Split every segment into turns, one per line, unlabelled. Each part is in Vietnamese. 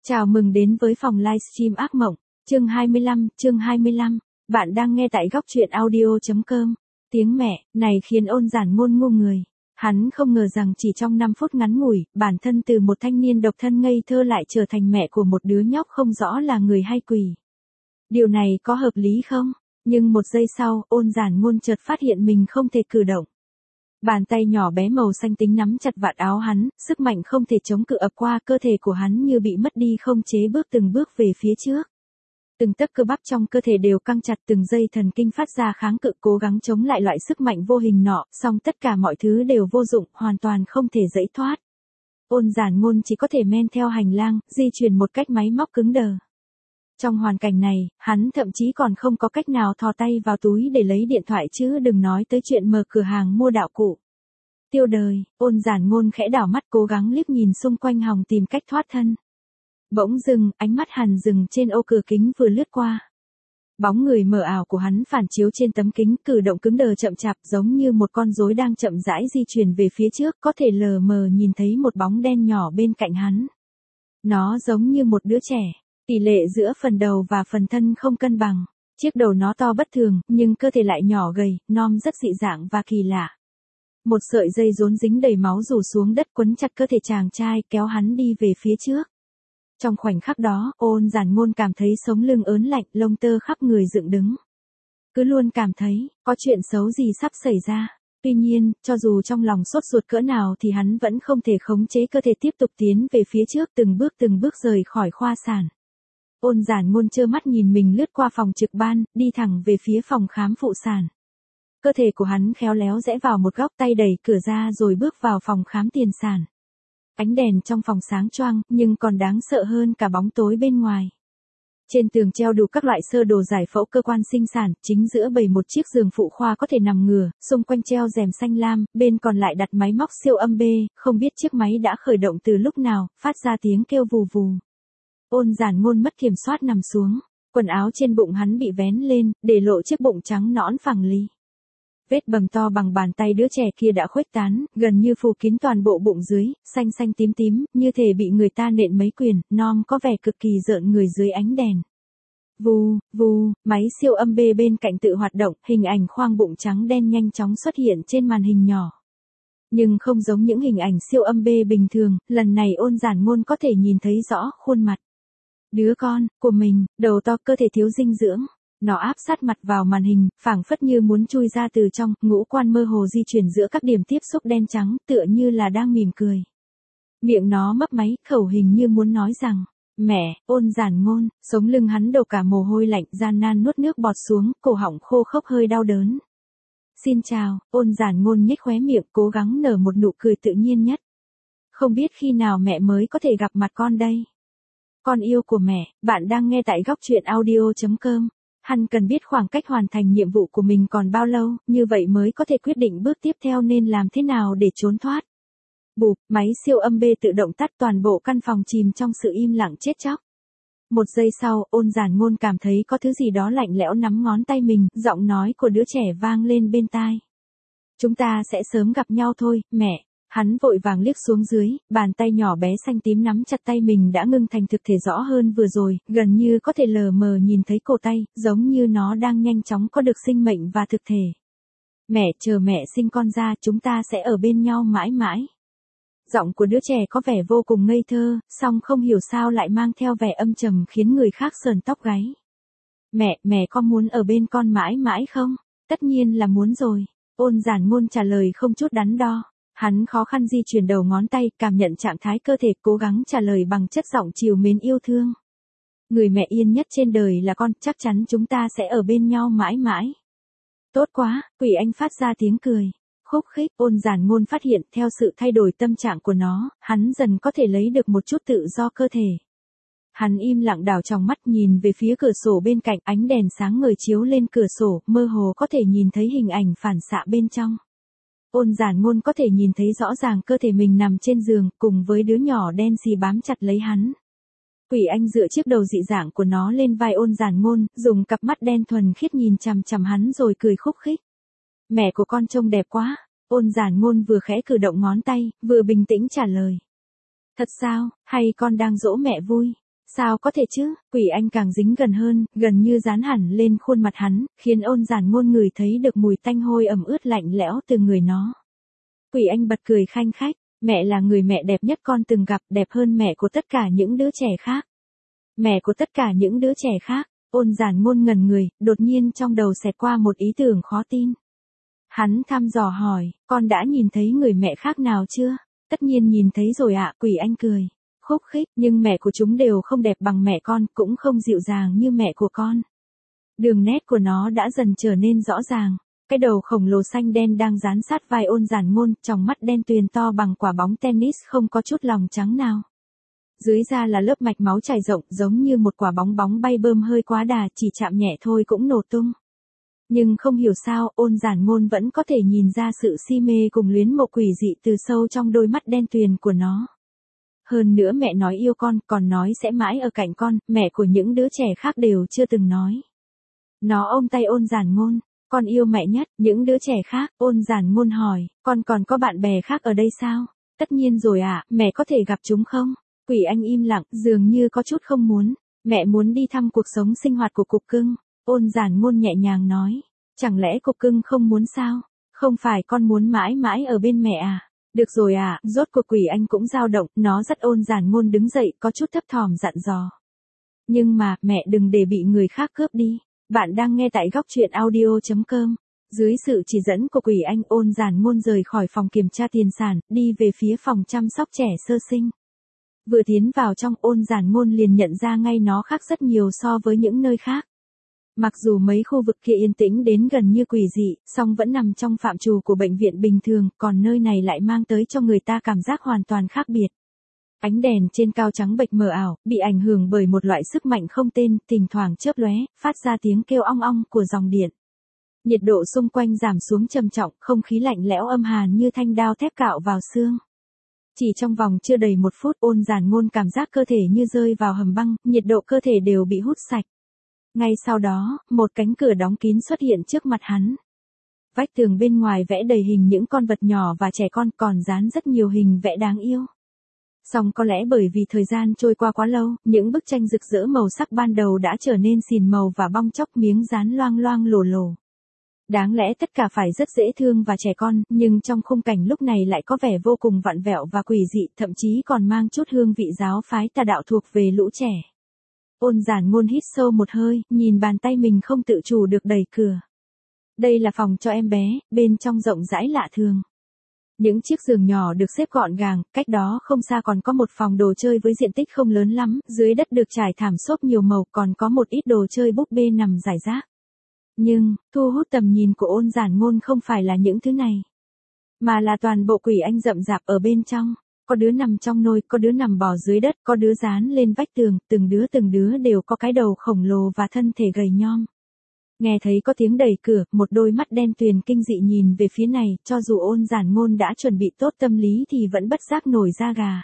Chào mừng đến với phòng livestream ác mộng, chương 25, bạn đang nghe tại góc truyện audio.com. Tiếng mẹ, này khiến Ôn Giản Ngôn ngu người. Hắn không ngờ rằng chỉ trong 5 phút ngắn ngủi, bản thân từ một thanh niên độc thân ngây thơ lại trở thành mẹ của một đứa nhóc không rõ là người hay quỷ. Điều này có hợp lý không? Nhưng một giây sau, Ôn Giản Ngôn chợt phát hiện mình không thể cử động. Bàn tay nhỏ bé màu xanh tím nắm chặt vạt áo hắn, sức mạnh không thể chống cự ập qua cơ thể của hắn như bị mất đi không chế từng bước về phía trước. Từng tấc cơ bắp trong cơ thể đều căng chặt, từng dây thần kinh phát ra kháng cự cố gắng chống lại loại sức mạnh vô hình nọ, song tất cả mọi thứ đều vô dụng, hoàn toàn không thể giãy thoát. Ôn Giản Ngôn chỉ có thể men theo hành lang, di chuyển một cách máy móc cứng đờ. Trong hoàn cảnh này, hắn thậm chí còn không có cách nào thò tay vào túi để lấy điện thoại chứ đừng nói tới chuyện mở cửa hàng mua đạo cụ. Tiêu đời, Ôn Giản Ngôn khẽ đảo mắt cố gắng liếc nhìn xung quanh hòng tìm cách thoát thân. Bỗng dưng, ánh mắt hắn dừng trên ô cửa kính vừa lướt qua. Bóng người mờ ảo của hắn phản chiếu trên tấm kính, cử động cứng đờ chậm chạp giống như một con rối đang chậm rãi di chuyển về phía trước, có thể lờ mờ nhìn thấy một bóng đen nhỏ bên cạnh hắn. Nó giống như một đứa trẻ. Tỷ lệ giữa phần đầu và phần thân không cân bằng. Chiếc đầu nó to bất thường, nhưng cơ thể lại nhỏ gầy, non rất dị dạng và kỳ lạ. Một sợi dây rốn dính đầy máu rủ xuống đất quấn chặt cơ thể chàng trai, kéo hắn đi về phía trước. Trong khoảnh khắc đó, Ôn Giản Ngôn cảm thấy sống lưng ớn lạnh, lông tơ khắp người dựng đứng. Cứ luôn cảm thấy, có chuyện xấu gì sắp xảy ra. Tuy nhiên, cho dù trong lòng sốt ruột cỡ nào thì hắn vẫn không thể khống chế cơ thể tiếp tục tiến về phía trước, từng bước rời khỏi khoa sản. Ôn Giản Ngôn trơ mắt nhìn mình lướt qua phòng trực ban, đi thẳng về phía phòng khám phụ sản. Cơ thể của hắn khéo léo rẽ vào một góc, tay đẩy cửa ra rồi bước vào phòng khám tiền sản. Ánh đèn trong phòng sáng choang, nhưng còn đáng sợ hơn cả bóng tối bên ngoài. Trên tường treo đủ các loại sơ đồ giải phẫu cơ quan sinh sản, chính giữa bày một chiếc giường phụ khoa có thể nằm ngửa, xung quanh treo rèm xanh lam, bên còn lại đặt máy móc siêu âm B, không biết chiếc máy đã khởi động từ lúc nào, phát ra tiếng kêu vù vù. Ôn Giản Ngôn mất kiểm soát nằm xuống, quần áo trên bụng hắn bị vén lên, để lộ chiếc bụng trắng nõn phẳng lì. Vết bầm to bằng bàn tay đứa trẻ kia đã khuếch tán, gần như phủ kín toàn bộ bụng dưới, xanh xanh tím, như thể bị người ta nện mấy quyền, non có vẻ cực kỳ rợn người dưới ánh đèn. Vù, máy siêu âm B bên cạnh tự hoạt động, hình ảnh khoang bụng trắng đen nhanh chóng xuất hiện trên màn hình nhỏ. Nhưng không giống những hình ảnh siêu âm B bình thường, lần này Ôn Giản Ngôn có thể nhìn thấy rõ khuôn mặt. Đứa con của mình, đầu to, cơ thể thiếu dinh dưỡng. Nó áp sát mặt vào màn hình, phảng phất như muốn chui ra từ trong, ngũ quan mơ hồ di chuyển giữa các điểm tiếp xúc đen trắng, tựa như là đang mỉm cười. Miệng nó mấp máy, khẩu hình như muốn nói rằng, mẹ. Ôn Giản Ngôn, sống lưng hắn đổ cả mồ hôi lạnh, gian nan nuốt nước bọt xuống, cổ họng khô khốc hơi đau đớn. Xin chào. Ôn Giản Ngôn nhếch khóe miệng, cố gắng nở một nụ cười tự nhiên nhất. Không biết khi nào mẹ mới có thể gặp mặt con đây? Con yêu của mẹ, bạn đang nghe tại góc truyện audio.com. Hắn cần biết khoảng cách hoàn thành nhiệm vụ của mình còn bao lâu, như vậy mới có thể quyết định bước tiếp theo nên làm thế nào để trốn thoát. Bụp, máy siêu âm B tự động tắt, toàn bộ căn phòng chìm trong sự im lặng chết chóc. Một giây sau, Ôn Giản Ngôn cảm thấy có thứ gì đó lạnh lẽo nắm ngón tay mình, giọng nói của đứa trẻ vang lên bên tai. Chúng ta sẽ sớm gặp nhau thôi, mẹ. Hắn vội vàng liếc xuống dưới, bàn tay nhỏ bé xanh tím nắm chặt tay mình đã ngưng thành thực thể rõ hơn vừa rồi, gần như có thể lờ mờ nhìn thấy cổ tay, giống như nó đang nhanh chóng có được sinh mệnh và thực thể. Mẹ, chờ mẹ sinh con ra, chúng ta sẽ ở bên nhau mãi mãi. Giọng của đứa trẻ có vẻ vô cùng ngây thơ, song không hiểu sao lại mang theo vẻ âm trầm khiến người khác sờn tóc gáy. Mẹ có muốn ở bên con mãi mãi không? Tất nhiên là muốn rồi. Ôn Giản Ngôn trả lời không chút đắn đo. Hắn khó khăn di chuyển đầu ngón tay, cảm nhận trạng thái cơ thể, cố gắng trả lời bằng chất giọng trìu mến yêu thương. Người mẹ yên nhất trên đời là con, chắc chắn chúng ta sẽ ở bên nhau mãi mãi. Tốt quá, Quỷ Anh phát ra tiếng cười. Khúc khích. Ôn Giản Ngôn phát hiện theo sự thay đổi tâm trạng của nó, hắn dần có thể lấy được một chút tự do cơ thể. Hắn im lặng đảo tròng mắt nhìn về phía cửa sổ bên cạnh, ánh đèn sáng ngời chiếu lên cửa sổ, mơ hồ có thể nhìn thấy hình ảnh phản xạ bên trong. Ôn Giản Ngôn có thể nhìn thấy rõ ràng cơ thể mình nằm trên giường, cùng với đứa nhỏ đen xì bám chặt lấy hắn. Quỷ Anh dựa chiếc đầu dị dạng của nó lên vai Ôn Giản Ngôn, dùng cặp mắt đen thuần khiết nhìn chằm chằm hắn rồi cười khúc khích. Mẹ của con trông đẹp quá. Ôn Giản Ngôn vừa khẽ cử động ngón tay, vừa bình tĩnh trả lời. Thật sao, hay con đang dỗ mẹ vui? Sao có thể chứ, Quỷ Anh càng dính gần hơn, gần như dán hẳn lên khuôn mặt hắn, khiến Ôn Giản Ngôn ngửi thấy được mùi tanh hôi ẩm ướt lạnh lẽo từ người nó. Quỷ Anh bật cười khanh khách, mẹ là người mẹ đẹp nhất con từng gặp, đẹp hơn mẹ của tất cả những đứa trẻ khác. Mẹ của tất cả những đứa trẻ khác. Ôn Giản Ngôn ngẩn người, đột nhiên trong đầu xẹt qua một ý tưởng khó tin. Hắn thăm dò hỏi, con đã nhìn thấy người mẹ khác nào chưa? Tất nhiên nhìn thấy rồi ạ, Quỷ Anh cười. Khúc khích, nhưng mẹ của chúng đều không đẹp bằng mẹ con, cũng không dịu dàng như mẹ của con. Đường nét của nó đã dần trở nên rõ ràng. Cái đầu khổng lồ xanh đen đang dán sát vai Ôn Giản Ngôn, tròng mắt đen tuyền to bằng quả bóng tennis không có chút lòng trắng nào. Dưới da là lớp mạch máu chảy rộng, giống như một quả bóng bóng bay bơm hơi quá đà, chỉ chạm nhẹ thôi cũng nổ tung. Nhưng không hiểu sao, Ôn Giản Ngôn vẫn có thể nhìn ra sự si mê cùng luyến mộ quỷ dị từ sâu trong đôi mắt đen tuyền của nó. Hơn nữa mẹ nói yêu con, còn nói sẽ mãi ở cạnh con, mẹ của những đứa trẻ khác đều chưa từng nói. Nó ôm tay Ôn Giản Ngôn, con yêu mẹ nhất, những đứa trẻ khác, Ôn Giản Ngôn hỏi, con còn có bạn bè khác ở đây sao? Tất nhiên rồi ạ, mẹ có thể gặp chúng không? Quỷ Anh im lặng, dường như có chút không muốn. Mẹ muốn đi thăm cuộc sống sinh hoạt của Cục Cưng. Ôn Giản Ngôn nhẹ nhàng nói. Chẳng lẽ Cục Cưng không muốn sao? Không phải con muốn mãi mãi ở bên mẹ à? Được rồi à, rốt cuộc Quỷ Anh cũng dao động, nó dắt Ôn Giản Ngôn đứng dậy, có chút thấp thỏm dặn dò. Nhưng mà, mẹ đừng để bị người khác cướp đi. Bạn đang nghe tại góc truyện audio.com. Dưới sự chỉ dẫn của Quỷ Anh, Ôn Giản Ngôn rời khỏi phòng kiểm tra tiền sản, đi về phía phòng chăm sóc trẻ sơ sinh. Vừa tiến vào trong, Ôn Giản Ngôn liền nhận ra ngay nó khác rất nhiều so với những nơi khác. Mặc dù mấy khu vực kia yên tĩnh đến gần như quỷ dị, song vẫn nằm trong phạm trù của bệnh viện bình thường, còn nơi này lại mang tới cho người ta cảm giác hoàn toàn khác biệt. Ánh đèn trên cao trắng bệch mờ ảo, bị ảnh hưởng bởi một loại sức mạnh không tên, thỉnh thoảng chớp lóe, phát ra tiếng kêu ong ong của dòng điện. Nhiệt độ xung quanh giảm xuống trầm trọng, không khí lạnh lẽo âm hàn như thanh đao thép cạo vào xương. Chỉ trong vòng chưa đầy 1 phút, Ôn Giản Ngôn cảm giác cơ thể như rơi vào hầm băng, nhiệt độ cơ thể đều bị hút sạch. Ngay sau đó, một cánh cửa đóng kín xuất hiện trước mặt hắn. Vách tường bên ngoài vẽ đầy hình những con vật nhỏ và trẻ con, còn dán rất nhiều hình vẽ đáng yêu. Song có lẽ bởi vì thời gian trôi qua quá lâu, những bức tranh rực rỡ màu sắc ban đầu đã trở nên xìn màu và bong chóc, miếng dán loang loang lổ lổ. Đáng lẽ tất cả phải rất dễ thương và trẻ con, nhưng trong khung cảnh lúc này lại có vẻ vô cùng vặn vẹo và quỷ dị, thậm chí còn mang chút hương vị giáo phái tà đạo thuộc về lũ trẻ. Ôn Giản Ngôn hít sâu một hơi, nhìn bàn tay mình không tự chủ được đẩy cửa. Đây là phòng cho em bé, bên trong rộng rãi lạ thường. Những chiếc giường nhỏ được xếp gọn gàng, cách đó không xa còn có một phòng đồ chơi với diện tích không lớn lắm, dưới đất được trải thảm xốp nhiều màu, còn có một ít đồ chơi búp bê nằm rải rác. Nhưng, thu hút tầm nhìn của Ôn Giản Ngôn không phải là những thứ này, mà là toàn bộ Quỷ Anh rậm rạp ở bên trong. Có đứa nằm trong nồi, có đứa nằm bò dưới đất, có đứa dán lên vách tường, từng đứa đều có cái đầu khổng lồ và thân thể gầy nhom. Nghe thấy có tiếng đẩy cửa, một đôi mắt đen tuyền kinh dị nhìn về phía này, cho dù Ôn Giản Ngôn đã chuẩn bị tốt tâm lý thì vẫn bất giác nổi da gà.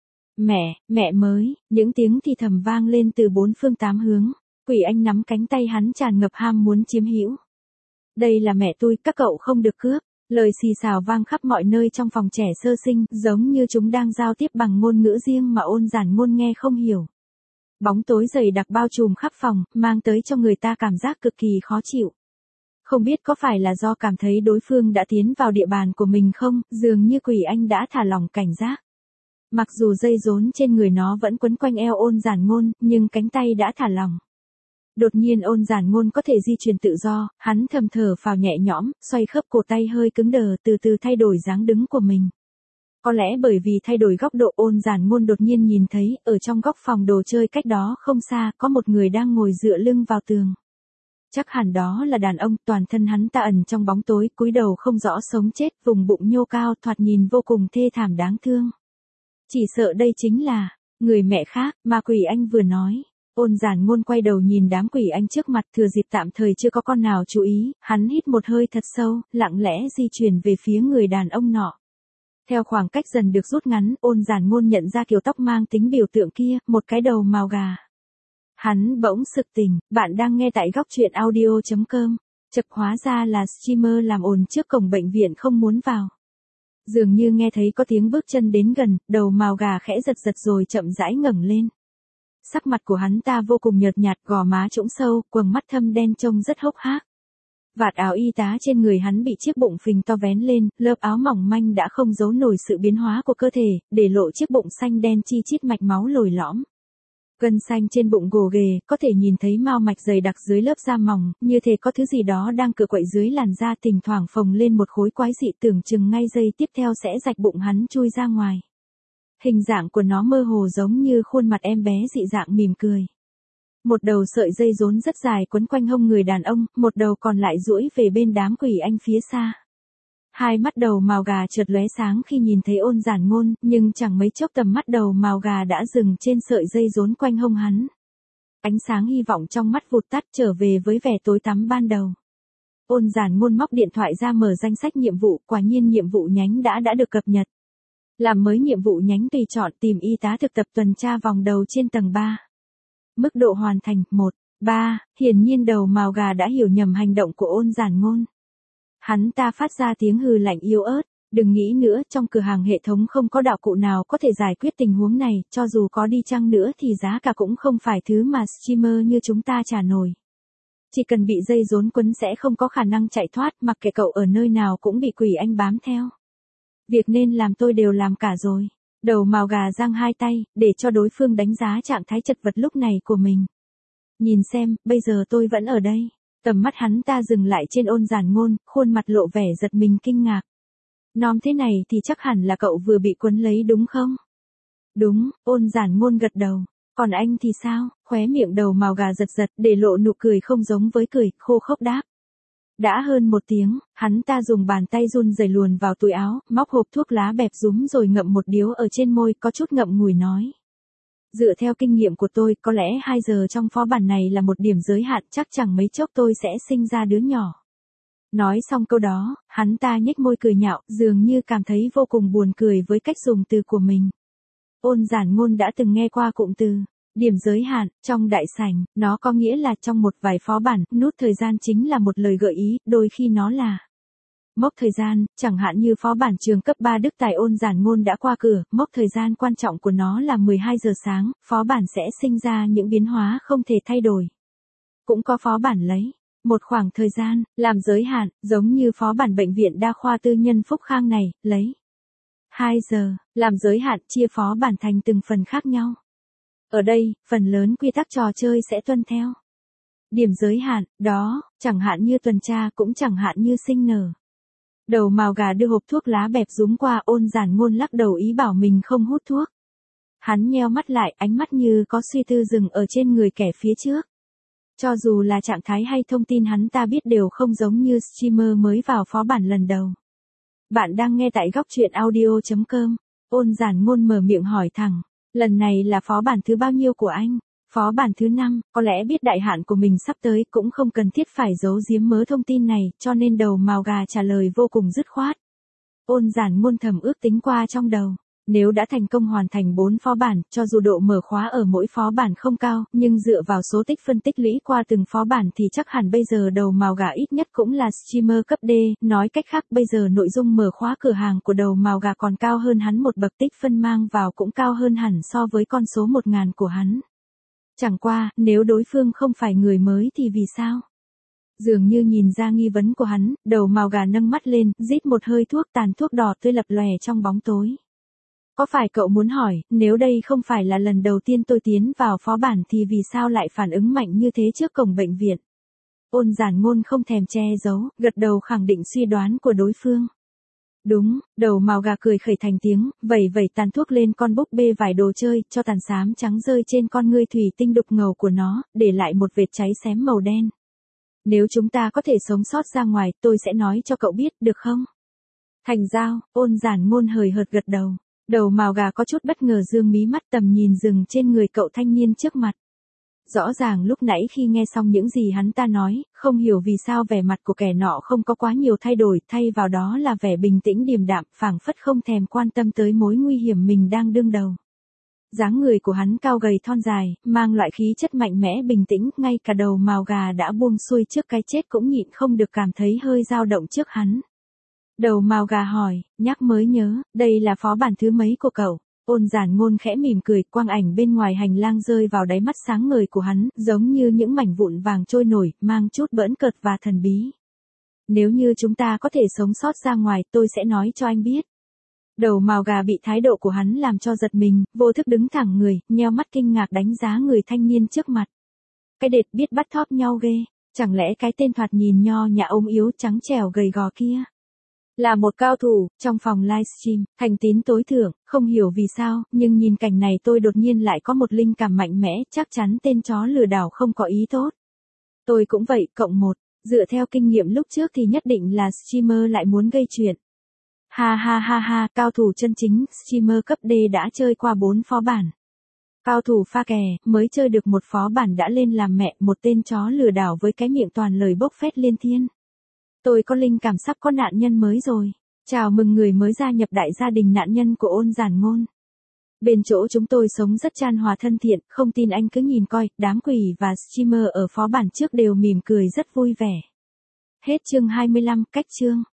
Mẹ mới, những tiếng thì thầm vang lên từ 4 phương 8 hướng. Quỷ Anh nắm cánh tay hắn tràn ngập ham muốn chiếm hữu. Đây là mẹ tôi, các cậu không được cướp. Lời xì xào vang khắp mọi nơi trong phòng trẻ sơ sinh, giống như chúng đang giao tiếp bằng ngôn ngữ riêng mà Ôn Giản Ngôn nghe không hiểu. Bóng tối dày đặc bao trùm khắp phòng, mang tới cho người ta cảm giác cực kỳ khó chịu. Không biết có phải là do cảm thấy đối phương đã tiến vào địa bàn của mình không, dường như Quỷ Anh đã thả lỏng cảnh giác. Mặc dù dây rốn trên người nó vẫn quấn quanh eo Ôn Giản Ngôn, nhưng cánh tay đã thả lỏng. Đột nhiên Ôn Giản Ngôn có thể di chuyển tự do, hắn thầm thở phào nhẹ nhõm, xoay khớp cổ tay hơi cứng đờ, từ từ thay đổi dáng đứng của mình. Có lẽ bởi vì thay đổi góc độ, Ôn Giản Ngôn đột nhiên nhìn thấy, ở trong góc phòng đồ chơi cách đó không xa, có một người đang ngồi dựa lưng vào tường. Chắc hẳn đó là đàn ông, toàn thân hắn ta ẩn trong bóng tối, cúi đầu không rõ sống chết, vùng bụng nhô cao, thoạt nhìn vô cùng thê thảm đáng thương. Chỉ sợ đây chính là người mẹ khác mà Quỷ Anh vừa nói. Ôn Giản Ngôn quay đầu nhìn đám Quỷ Anh trước mặt, thừa dịp tạm thời chưa có con nào chú ý, hắn hít một hơi thật sâu, lặng lẽ di chuyển về phía người đàn ông nọ. Theo khoảng cách dần được rút ngắn, Ôn Giản Ngôn nhận ra kiểu tóc mang tính biểu tượng kia, một cái đầu màu gà. Hắn bỗng sực tỉnh, bạn đang nghe tại góc truyện audio.com. Chật, hóa ra là streamer làm ồn trước cổng bệnh viện không muốn vào. Dường như nghe thấy có tiếng bước chân đến gần, đầu màu gà khẽ giật giật rồi chậm rãi ngẩng lên. Sắc mặt của hắn ta vô cùng nhợt nhạt, gò má trũng sâu, quầng mắt thâm đen trông rất hốc hác. Vạt áo y tá trên người hắn bị chiếc bụng phình to vén lên, lớp áo mỏng manh đã không giấu nổi sự biến hóa của cơ thể, để lộ chiếc bụng xanh đen chi chít mạch máu lồi lõm. Gân xanh trên bụng gồ ghề, có thể nhìn thấy mao mạch dày đặc dưới lớp da mỏng, như thể có thứ gì đó đang cựa quậy dưới làn da, thỉnh thoảng phồng lên một khối quái dị tưởng chừng ngay giây tiếp theo sẽ rạch bụng hắn chui ra ngoài. Hình dạng của nó mơ hồ giống như khuôn mặt em bé dị dạng mỉm cười. Một đầu sợi dây rốn rất dài quấn quanh hông người đàn ông, một đầu còn lại duỗi về bên đám quỷ anh phía xa. Hai mắt đầu màu gà chợt lóe sáng khi nhìn thấy Ôn Giản Ngôn, nhưng chẳng mấy chốc tầm mắt đầu màu gà đã dừng trên sợi dây rốn quanh hông hắn. Ánh sáng hy vọng trong mắt vụt tắt, trở về với vẻ tối tăm ban đầu. Ôn Giản Ngôn móc điện thoại ra mở danh sách nhiệm vụ, quả nhiên nhiệm vụ nhánh đã được cập nhật. Làm mới nhiệm vụ nhánh tùy chọn tìm y tá thực tập tuần tra vòng đầu trên tầng 3. Mức độ hoàn thành 1/3, hiển nhiên đầu màu gà đã hiểu nhầm hành động của Ôn Giản Ngôn. Hắn ta phát ra tiếng hừ lạnh yếu ớt, đừng nghĩ nữa, trong cửa hàng hệ thống không có đạo cụ nào có thể giải quyết tình huống này, cho dù có đi chăng nữa thì giá cả cũng không phải thứ mà streamer như chúng ta trả nổi. Chỉ cần bị dây rốn quấn sẽ không có khả năng chạy thoát, mặc kệ cậu ở nơi nào cũng bị quỷ anh bám theo. Việc nên làm tôi đều làm cả rồi. Đầu màu gà giang hai tay, để cho đối phương đánh giá trạng thái chật vật lúc này của mình. Nhìn xem, bây giờ tôi vẫn ở đây. Tầm mắt hắn ta dừng lại trên Ôn Giản Ngôn, khuôn mặt lộ vẻ giật mình kinh ngạc. Nom thế này thì chắc hẳn là cậu vừa bị quấn lấy đúng không? Đúng, Ôn Giản Ngôn gật đầu. Còn anh thì sao? Khóe miệng đầu màu gà giật giật, để lộ nụ cười không giống với cười, khô khốc đáp. Đã hơn 1 tiếng, hắn ta dùng bàn tay run rẩy luồn vào túi áo, móc hộp thuốc lá bẹp rúm rồi ngậm một điếu ở trên môi, có chút ngậm ngùi nói. Dựa theo kinh nghiệm của tôi, có lẽ 2 giờ trong phó bản này là một điểm giới hạn, chắc chẳng mấy chốc tôi sẽ sinh ra đứa nhỏ. Nói xong câu đó, hắn ta nhếch môi cười nhạo, dường như cảm thấy vô cùng buồn cười với cách dùng từ của mình. Ôn Giản Ngôn đã từng nghe qua cụm từ điểm giới hạn, trong đại sảnh, nó có nghĩa là trong một vài phó bản, nút thời gian chính là một lời gợi ý, đôi khi nó là mốc thời gian, chẳng hạn như phó bản trường cấp 3 Đức Tài Ôn Giản Ngôn đã qua cửa, mốc thời gian quan trọng của nó là 12 giờ sáng, phó bản sẽ sinh ra những biến hóa không thể thay đổi. Cũng có phó bản lấy một khoảng thời gian làm giới hạn, giống như phó bản bệnh viện đa khoa tư nhân Phúc Khang này, lấy 2 giờ làm giới hạn, chia phó bản thành từng phần khác nhau. Ở đây, phần lớn quy tắc trò chơi sẽ tuân theo điểm giới hạn, đó, chẳng hạn như tuần tra, cũng chẳng hạn như sinh nở. Đầu màu gà đưa hộp thuốc lá bẹp rúm qua, Ôn Giản Ngôn lắc đầu ý bảo mình không hút thuốc. Hắn nheo mắt lại, ánh mắt như có suy tư dừng ở trên người kẻ phía trước. Cho dù là trạng thái hay thông tin hắn ta biết đều không giống như streamer mới vào phó bản lần đầu. Bạn đang nghe tại góc truyện audio.com. Ôn Giản Ngôn mở miệng hỏi thẳng. Lần này là phó bản thứ bao nhiêu của anh? Phó bản thứ 5, có lẽ biết đại hạn của mình sắp tới cũng không cần thiết phải giấu giếm mớ thông tin này, cho nên đầu màu gà trả lời vô cùng dứt khoát. Ôn Giản Ngôn thầm ước tính qua trong đầu. Nếu đã thành công hoàn thành 4 phó bản, cho dù độ mở khóa ở mỗi phó bản không cao, nhưng dựa vào số tích phân tích lũy qua từng phó bản thì chắc hẳn bây giờ đầu màu gà ít nhất cũng là streamer cấp D, nói cách khác bây giờ nội dung mở khóa cửa hàng của đầu màu gà còn cao hơn hắn một bậc, tích phân mang vào cũng cao hơn hẳn so với con số 1000 của hắn. Chẳng qua, nếu đối phương không phải người mới thì vì sao? Dường như nhìn ra nghi vấn của hắn, đầu màu gà nâng mắt lên, rít một hơi thuốc, tàn thuốc đỏ tươi lập lòe trong bóng tối. Có phải cậu muốn hỏi, nếu đây không phải là lần đầu tiên tôi tiến vào phó bản thì vì sao lại phản ứng mạnh như thế trước cổng bệnh viện? Ôn Giản Ngôn không thèm che giấu, gật đầu khẳng định suy đoán của đối phương. Đúng, đầu màu gà cười khẩy thành tiếng, vẩy tàn thuốc lên con búp bê vải đồ chơi, cho tàn xám trắng rơi trên con ngươi thủy tinh đục ngầu của nó, để lại một vệt cháy xém màu đen. Nếu chúng ta có thể sống sót ra ngoài, tôi sẽ nói cho cậu biết, được không? Thành giao, Ôn Giản Ngôn hời hợt gật đầu. Đầu màu gà có chút bất ngờ dương mí mắt, tầm nhìn dừng trên người cậu thanh niên trước mặt. Rõ ràng lúc nãy khi nghe xong những gì hắn ta nói, không hiểu vì sao vẻ mặt của kẻ nọ không có quá nhiều thay đổi, thay vào đó là vẻ bình tĩnh điềm đạm, phảng phất không thèm quan tâm tới mối nguy hiểm mình đang đương đầu. Dáng người của hắn cao gầy thon dài, mang loại khí chất mạnh mẽ bình tĩnh, ngay cả đầu màu gà đã buông xuôi trước cái chết cũng nhịn không được cảm thấy hơi dao động trước hắn. Đầu màu gà hỏi, nhắc mới nhớ, đây là phó bản thứ mấy của cậu? Ôn Giản Ngôn khẽ mỉm cười, quang ảnh bên ngoài hành lang rơi vào đáy mắt sáng ngời của hắn, giống như những mảnh vụn vàng trôi nổi, mang chút bỡn cợt và thần bí. Nếu như chúng ta có thể sống sót ra ngoài, tôi sẽ nói cho anh biết. Đầu mào gà bị thái độ của hắn làm cho giật mình, vô thức đứng thẳng người, nheo mắt kinh ngạc đánh giá người thanh niên trước mặt. Cái đệt biết bắt thóp nhau ghê, chẳng lẽ cái tên thoạt nhìn nho nhã ốm yếu trắng trẻo gầy gò kia là một cao thủ? Trong phòng livestream, Thành Tín tối thượng, không hiểu vì sao, nhưng nhìn cảnh này tôi đột nhiên lại có một linh cảm mạnh mẽ, chắc chắn tên chó lừa đảo không có ý tốt. Tôi cũng vậy, cộng một, dựa theo kinh nghiệm lúc trước thì nhất định là streamer lại muốn gây chuyện. Ha ha ha ha, cao thủ chân chính, streamer cấp D đã chơi qua 4 phó bản. Cao thủ pha kè, mới chơi được một phó bản đã lên làm mẹ, một tên chó lừa đảo với cái miệng toàn lời bốc phét liên thiên. Tôi có linh cảm sắp có nạn nhân mới rồi. Chào mừng người mới gia nhập đại gia đình nạn nhân của Ôn Giản Ngôn. Bên chỗ chúng tôi sống rất chan hòa thân thiện, không tin anh cứ nhìn coi, đám quỷ và streamer ở phó bản trước đều mỉm cười rất vui vẻ. Hết chương 25, cách chương.